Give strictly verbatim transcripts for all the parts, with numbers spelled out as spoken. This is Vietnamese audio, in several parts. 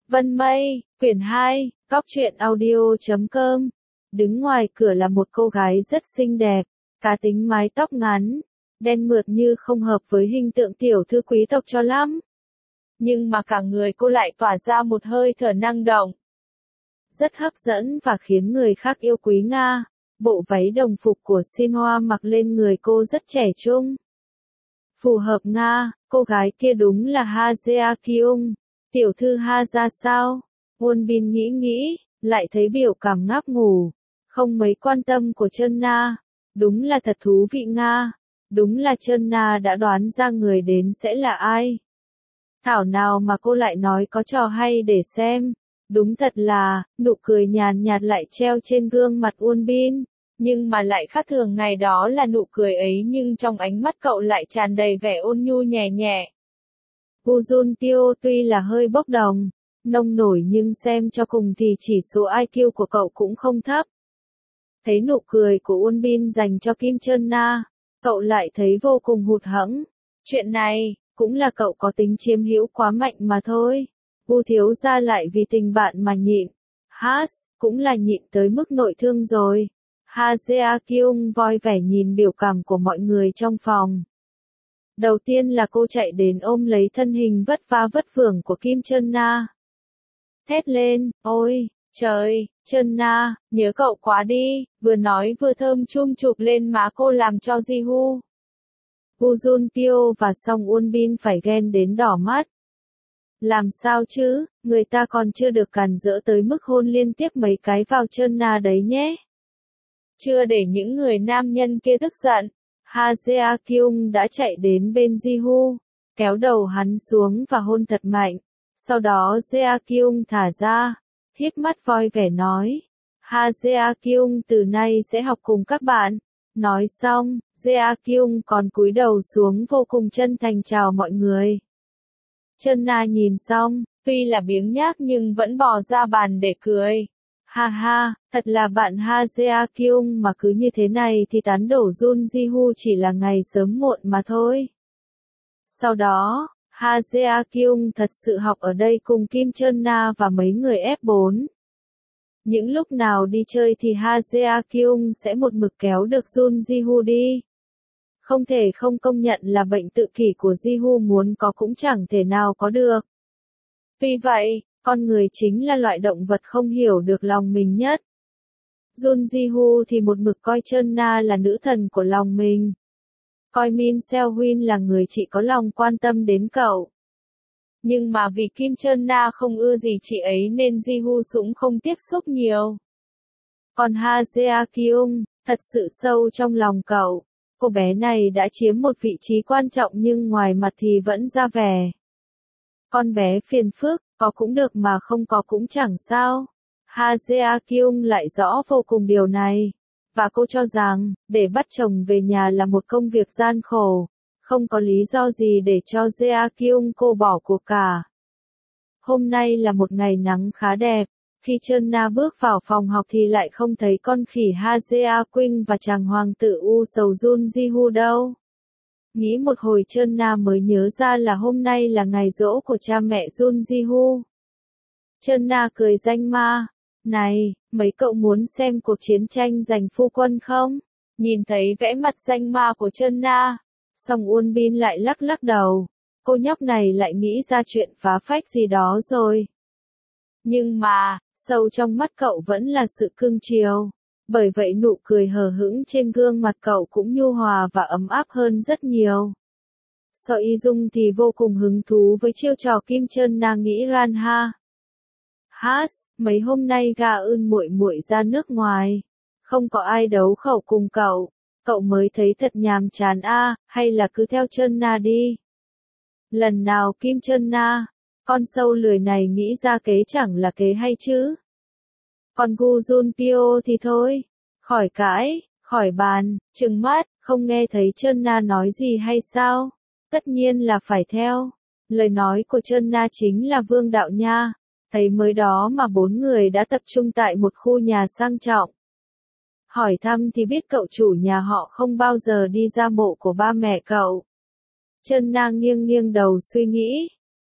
Vân Mây, quyển hai, góc truyện audio chấm com. Đứng ngoài cửa là một cô gái rất xinh đẹp, cá tính mái tóc ngắn, đen mượt như không hợp với hình tượng tiểu thư quý tộc cho lắm. Nhưng mà cả người cô lại tỏa ra một hơi thở năng động. Rất hấp dẫn và khiến người khác yêu quý Nga. Bộ váy đồng phục của Xin Hoa mặc lên người cô rất trẻ trung. Phù hợp Nga, cô gái kia đúng là Ha Jae Kyung. Tiểu thư Ha ra sao? Won Bin nghĩ nghĩ, lại thấy biểu cảm ngáp ngủ. Không mấy quan tâm của Chân Na. Đúng là thật thú vị Nga. Đúng là Chân Na đã đoán ra người đến sẽ là ai. Thảo nào mà cô lại nói có trò hay để xem. Đúng thật là, nụ cười nhàn nhạt lại treo trên gương mặt Won Bin. Nhưng mà lại khác thường ngày đó là nụ cười ấy nhưng trong ánh mắt cậu lại tràn đầy vẻ ôn nhu nhẹ nhẹ. Woo Jun Pyo tuy là hơi bốc đồng, nông nổi nhưng xem cho cùng thì chỉ số i kiu của cậu cũng không thấp. Thấy nụ cười của Won Bin dành cho Kim Chân Na, cậu lại thấy vô cùng hụt hẫng. Chuyện này, cũng là cậu có tính chiếm hữu quá mạnh mà thôi. Woo thiếu gia lại vì tình bạn mà nhịn. Hát, cũng là nhịn tới mức nội thương rồi. Ha Jae Kyung voi vẻ nhìn biểu cảm của mọi người trong phòng. Đầu tiên là cô chạy đến ôm lấy thân hình vất vả vất vưởng của Kim Chân Na. Thét lên, ôi, trời, Chân Na, nhớ cậu quá đi, vừa nói vừa thơm chum chụp lên má cô làm cho Ji-hu. Woo Jun Pyo và Song Won Bin phải ghen đến đỏ mắt. Làm sao chứ, người ta còn chưa được càn rỡ tới mức hôn liên tiếp mấy cái vào Chân Na đấy nhé. Chưa để những người nam nhân kia tức giận, Ha Jae Kyung đã chạy đến bên Ji-hu, kéo đầu hắn xuống và hôn thật mạnh. Sau đó Jae Kyung thả ra, híp mắt voi vẻ nói, Ha Jae Kyung từ nay sẽ học cùng các bạn. Nói xong, Jae Kyung còn cúi đầu xuống vô cùng chân thành chào mọi người. Chân Na nhìn xong, tuy là biếng nhác nhưng vẫn bò ra bàn để cười. Ha ha, thật là bạn Ha Jae Kyung mà cứ như thế này thì tán đổ Jun Ji-hu chỉ là ngày sớm muộn mà thôi. Sau đó, Ha Jae Kyung thật sự học ở đây cùng Kim Chân Na và mấy người ép bốn. Những lúc nào đi chơi thì Ha Jae Kyung sẽ một mực kéo được Jun Ji-hu đi. Không thể không công nhận là bệnh tự kỷ của Ji-hu muốn có cũng chẳng thể nào có được. Vì vậy, con người chính là loại động vật không hiểu được lòng mình nhất. Jun Ji-hu thì một mực coi Chân Na là nữ thần của lòng mình. Coi Min Seo-hyun là người chỉ có lòng quan tâm đến cậu. Nhưng mà vì Kim Chân Na không ưa gì chị ấy nên Ji-hu cũng không tiếp xúc nhiều. Còn Ha Jae Kyung, thật sự sâu trong lòng cậu. Cô bé này đã chiếm một vị trí quan trọng nhưng ngoài mặt thì vẫn ra vẻ. Con bé phiền phức, có cũng được mà không có cũng chẳng sao. Ha Jae Kyung lại rõ vô cùng điều này. Và cô cho rằng, để bắt chồng về nhà là một công việc gian khổ. Không có lý do gì để cho Jae Kyung cô bỏ cuộc cả. Hôm nay là một ngày nắng khá đẹp. Khi Chân Na bước vào phòng học thì lại không thấy con khỉ Ha Jae Kyung và chàng hoàng tử u sầu Jun Ji-hu đâu. Nghĩ một hồi Chân Na mới nhớ ra là hôm nay là ngày giỗ của cha mẹ Jun Ji-hu. Chân Na cười danh ma. Này, mấy cậu muốn xem cuộc chiến tranh giành phu quân không? Nhìn thấy vẽ mặt danh ma của Chân Na, Song Won Bin lại lắc lắc đầu. Cô nhóc này lại nghĩ ra chuyện phá phách gì đó rồi. Nhưng mà, sâu trong mắt cậu vẫn là sự cưng chiều. Bởi vậy nụ cười hờ hững trên gương mặt cậu cũng nhu hòa và ấm áp hơn rất nhiều. So Y Dung thì vô cùng hứng thú với chiêu trò Kim Chân Na nghĩ ran ha. Hát, mấy hôm nay gà ưn muội muội ra nước ngoài. Không có ai đấu khẩu cùng cậu. Cậu mới thấy thật nhàm chán a, à, hay là cứ theo Chân Na đi. Lần nào Kim Chân Na, con sâu lười này nghĩ ra kế chẳng là kế hay chứ. Còn Woo Jun Pyo thì thôi. Khỏi cãi, khỏi bàn, trừng mắt, không nghe thấy Chân Na nói gì hay sao? Tất nhiên là phải theo. Lời nói của Chân Na chính là vương đạo nha. Thấy mới đó mà bốn người đã tập trung tại một khu nhà sang trọng. Hỏi thăm thì biết cậu chủ nhà họ không bao giờ đi ra mộ của ba mẹ cậu. Chân Na nghiêng nghiêng đầu suy nghĩ.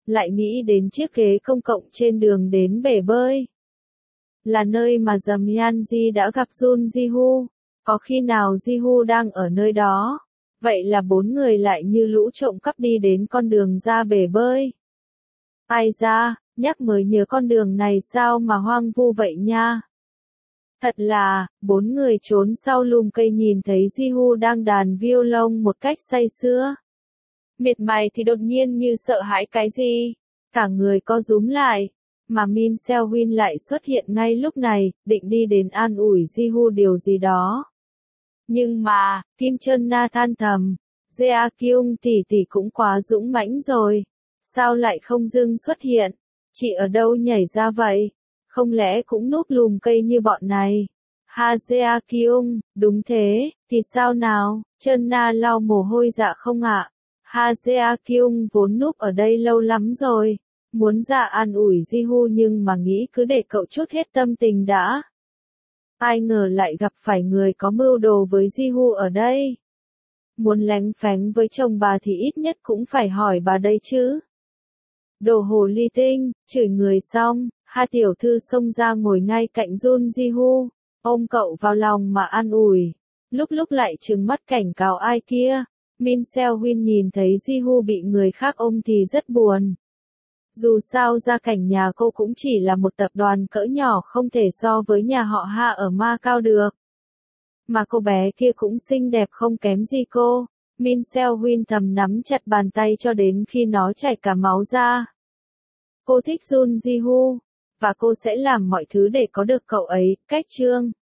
lại nghĩ đến chiếc ghế công cộng trên đường đến bể bơi. Là nơi mà Dầm Yanji đã gặp Jun Ji-hu. Có khi nào Ji-hu đang ở nơi đó? Vậy là bốn người lại như lũ trộm cắp đi đến con đường ra bể bơi. Ai ra, nhắc mới nhớ con đường này sao mà hoang vu vậy nha. Thật là, bốn người trốn sau lùm cây nhìn thấy Ji-hu đang đàn violon một cách say sưa. Miệt mài thì đột nhiên như sợ hãi cái gì. Cả người co rúm lại. Mà Min Seo-win lại xuất hiện ngay lúc này, định đi đến an ủi Ji-hu điều gì đó. Nhưng mà, Kim Chun Na than thầm, Jae Kyung tỷ tỷ cũng quá dũng mãnh rồi. Sao lại không dưng xuất hiện? Chị ở đâu nhảy ra vậy? Không lẽ cũng núp lùm cây như bọn này? Ha Jae Kyung, đúng thế, thì sao nào? Chun Na lau mồ hôi dạ không ạ? Ha Jae Kyung vốn núp ở đây lâu lắm rồi. Muốn ra an ủi Ji-hu nhưng mà nghĩ cứ để cậu chút hết tâm tình đã. Ai ngờ lại gặp phải người có mưu đồ với Ji-hu ở đây. Muốn lánh phánh với chồng bà thì ít nhất cũng phải hỏi bà đây chứ. Đồ hồ ly tinh, chửi người xong, hai tiểu thư xông ra ngồi ngay cạnh Jun Ji-hu, ôm cậu vào lòng mà an ủi. Lúc lúc lại trừng mắt cảnh cáo ai kia. Min Seo-win nhìn thấy Ji-hu bị người khác ôm thì rất buồn. Dù sao gia cảnh nhà cô cũng chỉ là một tập đoàn cỡ nhỏ không thể so với nhà họ Ha ở Macau được. Mà cô bé kia cũng xinh đẹp không kém gì cô. Min Seo-win thầm nắm chặt bàn tay cho đến khi nó chảy cả máu ra. Cô thích Jun Ji-hu, và cô sẽ làm mọi thứ để có được cậu ấy, cách chương.